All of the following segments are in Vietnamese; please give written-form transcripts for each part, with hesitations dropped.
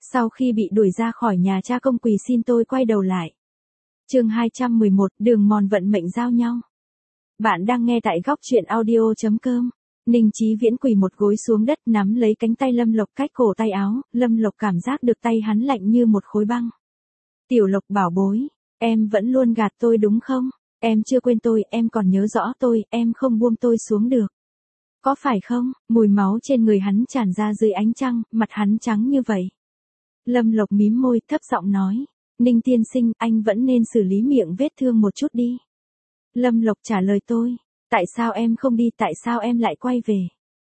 Sau khi bị đuổi ra khỏi nhà cha công quỳ xin tôi quay đầu lại. Chương 211, đường mòn vận mệnh giao nhau. Bạn đang nghe tại góc truyện audio.com. Ninh Chí Viễn quỳ một gối xuống đất nắm lấy cánh tay Lâm Lộc cách cổ tay áo, Lâm Lộc cảm giác được tay hắn lạnh như một khối băng. Tiểu Lộc bảo bối, em vẫn luôn gạt tôi đúng không? Em chưa quên tôi, em còn nhớ rõ tôi, em không buông tôi xuống được. Có phải không? Mùi máu trên người hắn tràn ra dưới ánh trăng, mặt hắn trắng như vậy. Lâm Lộc mím môi thấp giọng nói, Ninh tiên sinh, anh vẫn nên xử lý miệng vết thương một chút đi. Lâm Lộc trả lời tôi, tại sao em không đi, tại sao em lại quay về?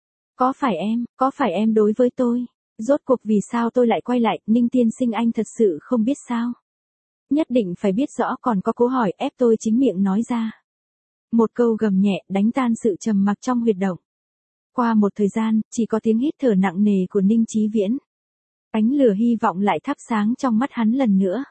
Có phải em đối với tôi? Rốt cuộc vì sao tôi lại quay lại, Ninh tiên sinh anh thật sự không biết sao? Nhất định phải biết rõ, còn có cố hỏi ép tôi chính miệng nói ra. Một câu gầm nhẹ đánh tan sự trầm mặc trong huyệt động. Qua một thời gian, chỉ có tiếng hít thở nặng nề của Ninh Chí Viễn. Ánh lửa hy vọng lại thắp sáng trong mắt hắn lần nữa.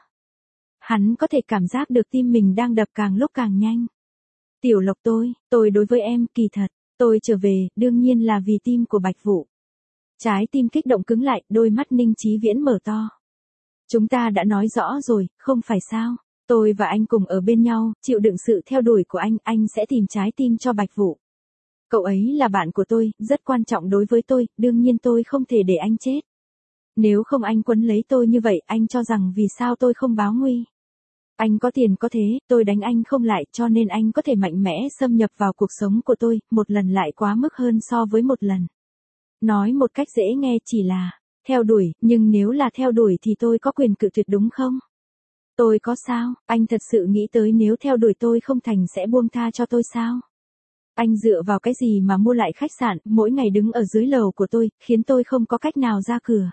Hắn có thể cảm giác được tim mình đang đập càng lúc càng nhanh. Tiểu Lộc tôi đối với em, kỳ thật, tôi trở về, đương nhiên là vì tim của Bạch Vũ. Trái tim kích động cứng lại, đôi mắt Ninh Chí Viễn mở to. Chúng ta đã nói rõ rồi, không phải sao? Tôi và anh cùng ở bên nhau, chịu đựng sự theo đuổi của anh sẽ tìm trái tim cho Bạch Vũ. Cậu ấy là bạn của tôi, rất quan trọng đối với tôi, đương nhiên tôi không thể để anh chết. Nếu không anh quấn lấy tôi như vậy, anh cho rằng vì sao tôi không báo nguy. Anh có tiền có thế, tôi đánh anh không lại, cho nên anh có thể mạnh mẽ xâm nhập vào cuộc sống của tôi, một lần lại quá mức hơn so với một lần. Nói một cách dễ nghe chỉ là theo đuổi, nhưng nếu là theo đuổi thì tôi có quyền cự tuyệt đúng không? Tôi có sao, anh thật sự nghĩ tới nếu theo đuổi tôi không thành sẽ buông tha cho tôi sao? Anh dựa vào cái gì mà mua lại khách sạn, mỗi ngày đứng ở dưới lầu của tôi, khiến tôi không có cách nào ra cửa.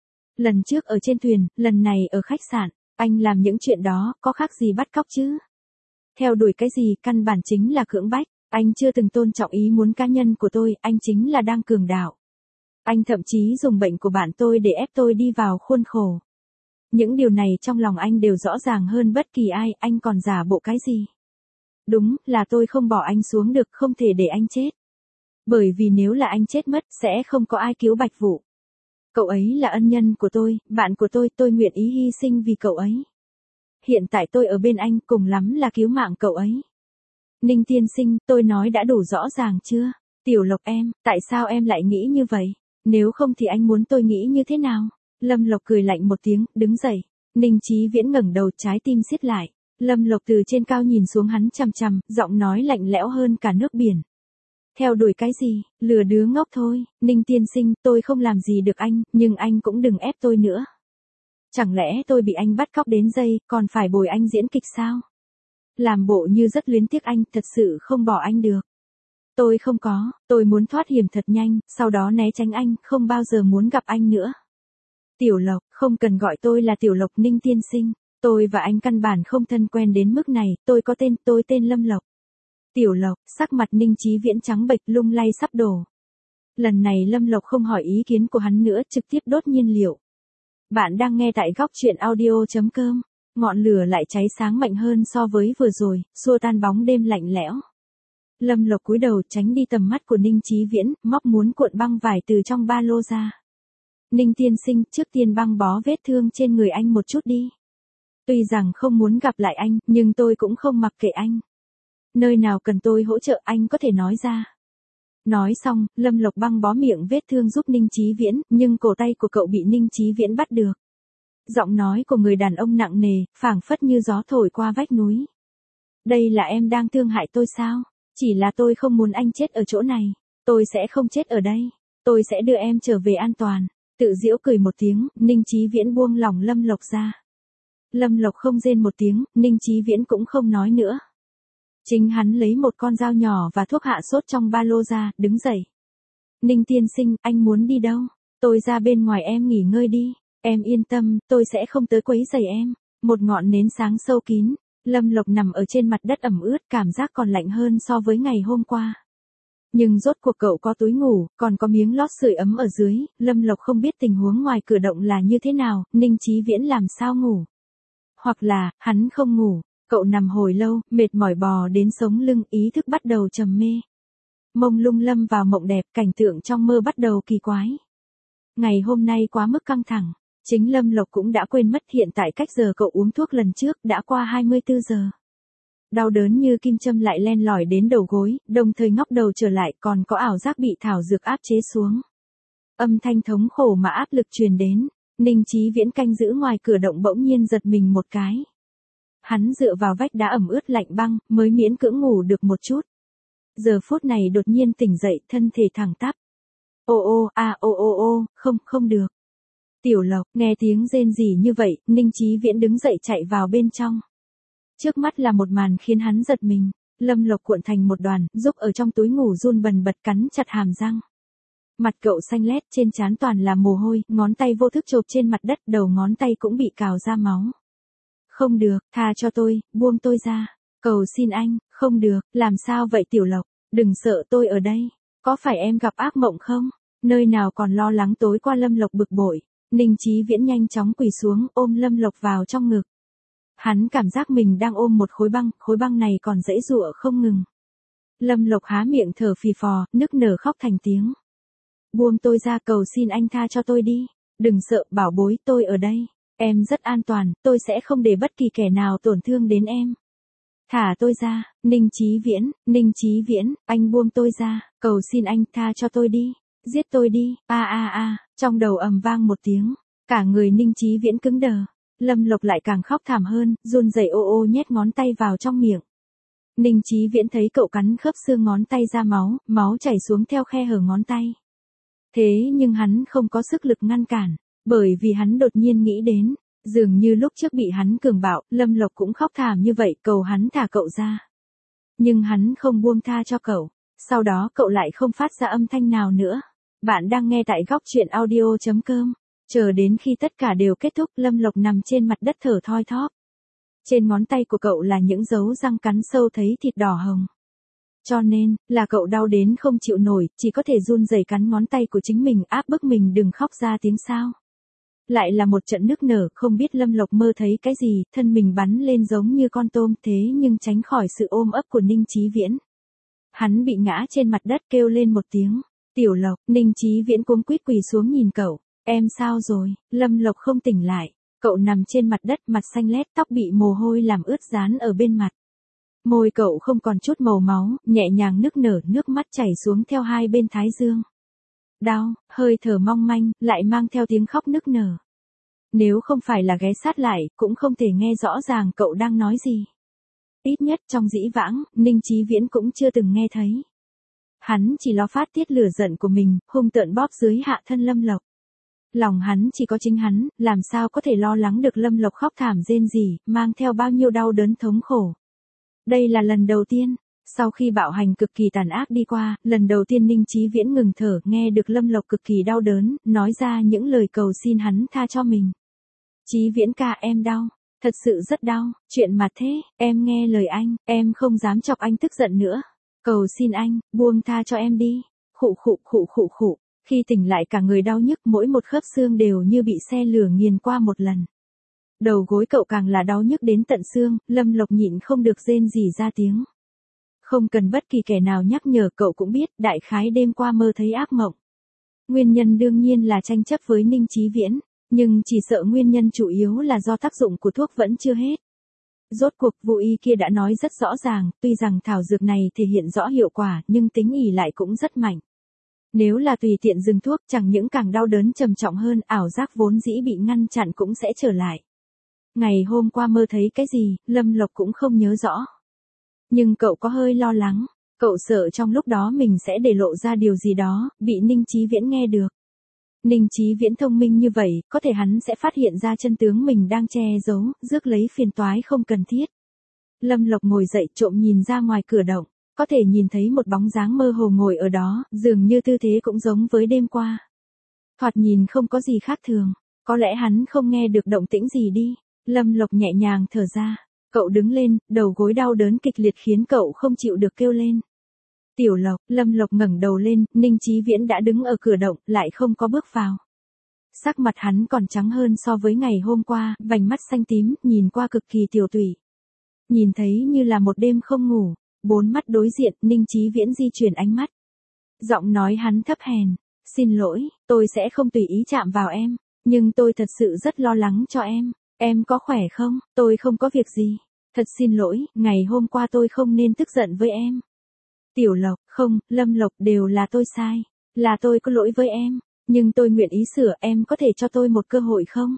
Lần trước ở trên thuyền, lần này ở khách sạn, anh làm những chuyện đó, có khác gì bắt cóc chứ? Theo đuổi cái gì, căn bản chính là cưỡng bách, anh chưa từng tôn trọng ý muốn cá nhân của tôi, anh chính là đang cường đạo. Anh thậm chí dùng bệnh của bạn tôi để ép tôi đi vào khuôn khổ. Những điều này trong lòng anh đều rõ ràng hơn bất kỳ ai, anh còn giả bộ cái gì? Đúng, là tôi không bỏ anh xuống được, không thể để anh chết. Bởi vì nếu là anh chết mất, sẽ không có ai cứu Bạch Vũ. Cậu ấy là ân nhân của tôi, bạn của tôi nguyện ý hy sinh vì cậu ấy. Hiện tại tôi ở bên anh, cùng lắm là cứu mạng cậu ấy. Ninh tiên sinh, tôi nói đã đủ rõ ràng chưa? Tiểu Lộc em, tại sao em lại nghĩ như vậy? Nếu không thì anh muốn tôi nghĩ như thế nào? Lâm Lộc cười lạnh một tiếng, đứng dậy. Ninh Chí Viễn ngẩng đầu, trái tim siết lại. Lâm Lộc từ trên cao nhìn xuống hắn chằm chằm, giọng nói lạnh lẽo hơn cả nước biển. Theo đuổi cái gì, lừa đứa ngốc thôi, Ninh tiên sinh, tôi không làm gì được anh, nhưng anh cũng đừng ép tôi nữa. Chẳng lẽ tôi bị anh bắt cóc đến giây, còn phải bồi anh diễn kịch sao? Làm bộ như rất luyến tiếc anh, thật sự không bỏ anh được. Tôi không có, tôi muốn thoát hiểm thật nhanh, sau đó né tránh anh, không bao giờ muốn gặp anh nữa. Tiểu Lộc, không cần gọi tôi là Tiểu Lộc, Ninh tiên sinh. Tôi và anh căn bản không thân quen đến mức này, tôi tên Lâm Lộc. Tiểu Lộc, sắc mặt Ninh Chí Viễn trắng bệch, lung lay sắp đổ. Lần này Lâm Lộc không hỏi ý kiến của hắn nữa, trực tiếp đốt nhiên liệu. Bạn đang nghe tại góc truyện audio.com. Ngọn lửa lại cháy sáng mạnh hơn so với vừa rồi, xua tan bóng đêm lạnh lẽo. Lâm Lộc cúi đầu tránh đi tầm mắt của Ninh Chí Viễn, móc muốn cuộn băng vải từ trong ba lô ra. Ninh tiên sinh, trước tiên băng bó vết thương trên người anh một chút đi. Tuy rằng không muốn gặp lại anh, nhưng tôi cũng không mặc kệ anh. Nơi nào cần tôi hỗ trợ anh có thể nói ra. Nói xong, Lâm Lộc băng bó miệng vết thương giúp Ninh Chí Viễn, nhưng cổ tay của cậu bị Ninh Chí Viễn bắt được. Giọng nói của người đàn ông nặng nề, phảng phất như gió thổi qua vách núi. Đây là em đang thương hại tôi sao? Chỉ là tôi không muốn anh chết ở chỗ này. Tôi sẽ không chết ở đây. Tôi sẽ đưa em trở về an toàn. Tự giễu cười một tiếng, Ninh Chí Viễn buông lỏng Lâm Lộc ra. Lâm Lộc không rên một tiếng, Ninh Chí Viễn cũng không nói nữa. Chính hắn lấy một con dao nhỏ và thuốc hạ sốt trong ba lô ra, đứng dậy. Ninh tiên sinh, anh muốn đi đâu? Tôi ra bên ngoài em nghỉ ngơi đi. Em yên tâm, tôi sẽ không tới quấy rầy em. Một ngọn nến sáng sâu kín. Lâm Lộc nằm ở trên mặt đất ẩm ướt, cảm giác còn lạnh hơn so với ngày hôm qua. Nhưng rốt cuộc cậu có túi ngủ, còn có miếng lót sưởi ấm ở dưới, Lâm Lộc không biết tình huống ngoài cửa động là như thế nào, Ninh Chí Viễn làm sao ngủ. Hoặc là, hắn không ngủ, cậu nằm hồi lâu, mệt mỏi bò đến sống lưng, ý thức bắt đầu trầm mê. Mông lung lâm vào mộng đẹp, cảnh tượng trong mơ bắt đầu kỳ quái. Ngày hôm nay quá mức căng thẳng, Chính Lâm Lộc cũng đã quên mất hiện tại cách giờ cậu uống thuốc lần trước đã qua 24 giờ. Đau đớn như kim châm lại len lỏi đến đầu gối, đồng thời ngóc đầu trở lại còn có ảo giác bị thảo dược áp chế xuống. Âm thanh thống khổ mà áp lực truyền đến, Ninh Chí Viễn canh giữ ngoài cửa động bỗng nhiên giật mình một cái. Hắn dựa vào vách đá ẩm ướt lạnh băng, mới miễn cưỡng ngủ được một chút. Giờ phút này đột nhiên tỉnh dậy, thân thể thẳng tắp. Không được. Tiểu Lộc, nghe tiếng rên rỉ như vậy, Ninh Chí Viễn đứng dậy chạy vào bên trong. Trước mắt là một màn khiến hắn giật mình, Lâm Lộc cuộn thành một đoàn, giúp ở trong túi ngủ run bần bật cắn chặt hàm răng. Mặt cậu xanh lét, trên trán toàn là mồ hôi, ngón tay vô thức chộp trên mặt đất, đầu ngón tay cũng bị cào ra máu. Không được, tha cho tôi, buông tôi ra. Cầu xin anh, không được, làm sao vậy Tiểu Lộc, đừng sợ tôi ở đây. Có phải em gặp ác mộng không? Nơi nào còn lo lắng tối qua Lâm Lộc bực bội. Ninh Chí Viễn nhanh chóng quỳ xuống ôm Lâm Lộc vào trong ngực. Hắn cảm giác mình đang ôm một khối băng này còn giãy giụa không ngừng. Lâm Lộc há miệng thở phì phò, nức nở khóc thành tiếng. Buông tôi ra, cầu xin anh tha cho tôi đi. Đừng sợ, bảo bối, tôi ở đây. Em rất an toàn, tôi sẽ không để bất kỳ kẻ nào tổn thương đến em. Thả tôi ra, Ninh Chí Viễn, anh buông tôi ra, cầu xin anh tha cho tôi đi. Giết tôi đi, trong đầu ầm vang một tiếng. Cả người Ninh Chí Viễn cứng đờ. Lâm Lộc lại càng khóc thảm hơn, run rẩy nhét ngón tay vào trong miệng. Ninh Chí Viễn thấy cậu cắn khớp xương ngón tay ra máu chảy xuống theo khe hở ngón tay. Thế nhưng hắn không có sức lực ngăn cản, bởi vì hắn đột nhiên nghĩ đến, dường như lúc trước bị hắn cường bạo, Lâm Lộc cũng khóc thảm như vậy, cầu hắn thả cậu ra. Nhưng hắn không buông tha cho cậu, sau đó cậu lại không phát ra âm thanh nào nữa. Bạn đang nghe tại góc truyện audio.com. Chờ đến khi tất cả đều kết thúc, Lâm Lộc nằm trên mặt đất thở thoi thóp. Trên ngón tay của cậu là những dấu răng cắn sâu thấy thịt đỏ hồng. Cho nên, là cậu đau đến không chịu nổi, chỉ có thể run rẩy cắn ngón tay của chính mình áp bức mình đừng khóc ra tiếng sao. Lại là một trận nức nở, không biết Lâm Lộc mơ thấy cái gì, thân mình bắn lên giống như con tôm thế nhưng tránh khỏi sự ôm ấp của Ninh Chí Viễn. Hắn bị ngã trên mặt đất kêu lên một tiếng. Tiểu Lộc, Ninh Chí Viễn cuống quýt quỳ xuống nhìn cậu. Em sao rồi? Lâm Lộc không tỉnh lại. Cậu nằm trên mặt đất, mặt xanh lét, tóc bị mồ hôi làm ướt dán ở bên mặt. Môi cậu không còn chút màu máu, nhẹ nhàng nức nở, nước mắt chảy xuống theo hai bên thái dương. Đau, hơi thở mong manh, lại mang theo tiếng khóc nức nở. Nếu không phải là ghé sát lại, cũng không thể nghe rõ ràng cậu đang nói gì. Ít nhất trong dĩ vãng, Ninh Chí Viễn cũng chưa từng nghe thấy. Hắn chỉ lo phát tiết lửa giận của mình, hung tợn bóp dưới hạ thân Lâm Lộc. Lòng hắn chỉ có chính hắn, làm sao có thể lo lắng được Lâm Lộc khóc thảm rên rỉ, mang theo bao nhiêu đau đớn thống khổ. Đây là lần đầu tiên, sau khi bạo hành cực kỳ tàn ác đi qua, lần đầu tiên Ninh Chí Viễn ngừng thở, nghe được Lâm Lộc cực kỳ đau đớn, nói ra những lời cầu xin hắn tha cho mình. Chí Viễn ca, em đau, thật sự rất đau, chuyện mà thế, em nghe lời anh, em không dám chọc anh tức giận nữa. Cầu xin anh, buông tha cho em đi. Khụ. Khi tỉnh lại cả người đau nhức, mỗi một khớp xương đều như bị xe lửa nghiền qua một lần. Đầu gối cậu càng là đau nhức đến tận xương, Lâm Lộc nhịn không được rên rỉ ra tiếng. Không cần bất kỳ kẻ nào nhắc nhở, cậu cũng biết, đại khái đêm qua mơ thấy ác mộng. Nguyên nhân đương nhiên là tranh chấp với Ninh Chí Viễn, nhưng chỉ sợ nguyên nhân chủ yếu là do tác dụng của thuốc vẫn chưa hết. Rốt cuộc Vô Y kia đã nói rất rõ ràng, tuy rằng thảo dược này thể hiện rõ hiệu quả, nhưng tính ỷ lại cũng rất mạnh. Nếu là tùy tiện dừng thuốc, chẳng những càng đau đớn trầm trọng hơn, ảo giác vốn dĩ bị ngăn chặn cũng sẽ trở lại. Ngày hôm qua mơ thấy cái gì, Lâm Lộc cũng không nhớ rõ. Nhưng cậu có hơi lo lắng, cậu sợ trong lúc đó mình sẽ để lộ ra điều gì đó, bị Ninh Chí Viễn nghe được. Ninh Chí Viễn thông minh như vậy, có thể hắn sẽ phát hiện ra chân tướng mình đang che giấu, rước lấy phiền toái không cần thiết. Lâm Lộc ngồi dậy trộm nhìn ra ngoài cửa động, có thể nhìn thấy một bóng dáng mơ hồ ngồi ở đó, dường như tư thế cũng giống với đêm qua. Thoạt nhìn không có gì khác thường, có lẽ hắn không nghe được động tĩnh gì đi. Lâm Lộc nhẹ nhàng thở ra, cậu đứng lên, đầu gối đau đớn kịch liệt khiến cậu không chịu được kêu lên. Tiểu Lộc, Lâm Lộc ngẩng đầu lên, Ninh Chí Viễn đã đứng ở cửa động, lại không có bước vào. Sắc mặt hắn còn trắng hơn so với ngày hôm qua, vành mắt xanh tím, nhìn qua cực kỳ tiều tụy. Nhìn thấy như là một đêm không ngủ, bốn mắt đối diện, Ninh Chí Viễn di chuyển ánh mắt. Giọng nói hắn thấp hèn, xin lỗi, tôi sẽ không tùy ý chạm vào em. nhưng tôi thật sự rất lo lắng cho em có khỏe không? Tôi không có việc gì. Thật xin lỗi, ngày hôm qua tôi không nên tức giận với em. Tiểu Lộc, không, Lâm Lộc đều là tôi sai. Là tôi có lỗi với em, nhưng tôi nguyện ý sửa, em có thể cho tôi một cơ hội không?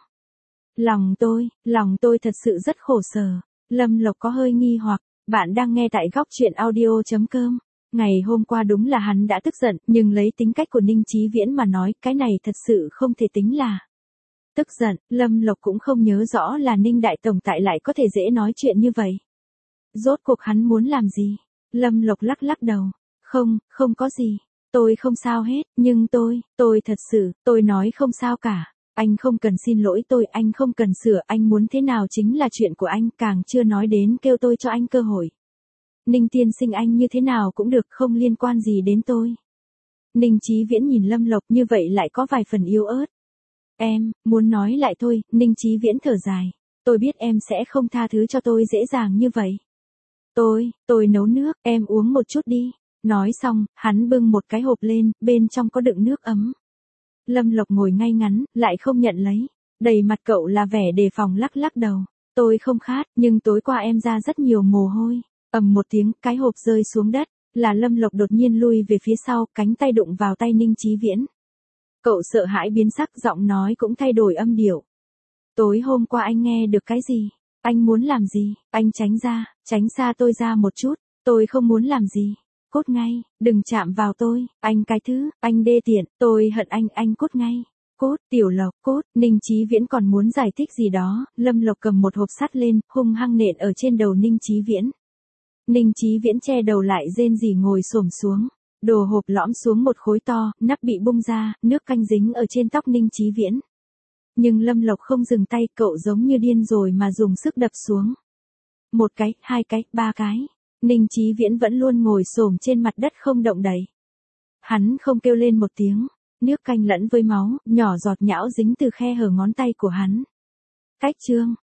Lòng tôi thật sự rất khổ sở. Lâm Lộc có hơi nghi hoặc, bạn đang nghe tại góc truyện audio.com. Ngày hôm qua đúng là hắn đã tức giận, nhưng lấy tính cách của Ninh Chí Viễn mà nói, cái này thật sự không thể tính là tức giận. Lâm Lộc cũng không nhớ rõ là Ninh Đại Tổng tại lại có thể dễ nói chuyện như vậy. Rốt cuộc hắn muốn làm gì? Lâm Lộc lắc lắc đầu. Không có gì. Tôi không sao hết, nhưng tôi thật sự, tôi nói không sao cả. Anh không cần xin lỗi tôi, anh không cần sửa, anh muốn thế nào chính là chuyện của anh, càng chưa nói đến kêu tôi cho anh cơ hội. Ninh tiên sinh anh như thế nào cũng được, không liên quan gì đến tôi. Ninh Chí Viễn nhìn Lâm Lộc như vậy lại có vài phần yếu ớt. Em, muốn nói lại thôi, Ninh Chí Viễn thở dài. Tôi biết em sẽ không tha thứ cho tôi dễ dàng như vậy. Tôi nấu nước, em uống một chút đi. Nói xong, hắn bưng một cái hộp lên, bên trong có đựng nước ấm. Lâm Lộc ngồi ngay ngắn, lại không nhận lấy. Đầy mặt cậu là vẻ đề phòng lắc lắc đầu. Tôi không khát, nhưng tối qua em ra rất nhiều mồ hôi. Ầm một tiếng, cái hộp rơi xuống đất. Là Lâm Lộc đột nhiên lui về phía sau, cánh tay đụng vào tay Ninh Chí Viễn. Cậu sợ hãi biến sắc, giọng nói cũng thay đổi âm điệu. Tối hôm qua anh nghe được cái gì? Anh muốn làm gì? Anh tránh xa tôi ra một chút. Tôi không muốn làm gì. Cút ngay, đừng chạm vào tôi, anh cái thứ, anh đê tiện, tôi hận anh cút ngay. Cút, Tiểu Lộc, cút. Ninh Chí Viễn còn muốn giải thích gì đó, Lâm Lộc cầm một hộp sắt lên, hung hăng nện ở trên đầu Ninh Chí Viễn. Ninh Chí Viễn che đầu lại rên rỉ ngồi xổm xuống. Đồ hộp lõm xuống một khối to, nắp bị bung ra, nước canh dính ở trên tóc Ninh Chí Viễn. Nhưng Lâm Lộc không dừng tay, cậu giống như điên rồi mà dùng sức đập xuống. Một cái, hai cái, ba cái. Ninh Chí Viễn vẫn luôn ngồi xổm trên mặt đất không động đậy. Hắn không kêu lên một tiếng, nước canh lẫn với máu, nhỏ giọt nhão dính từ khe hở ngón tay của hắn. Cách chương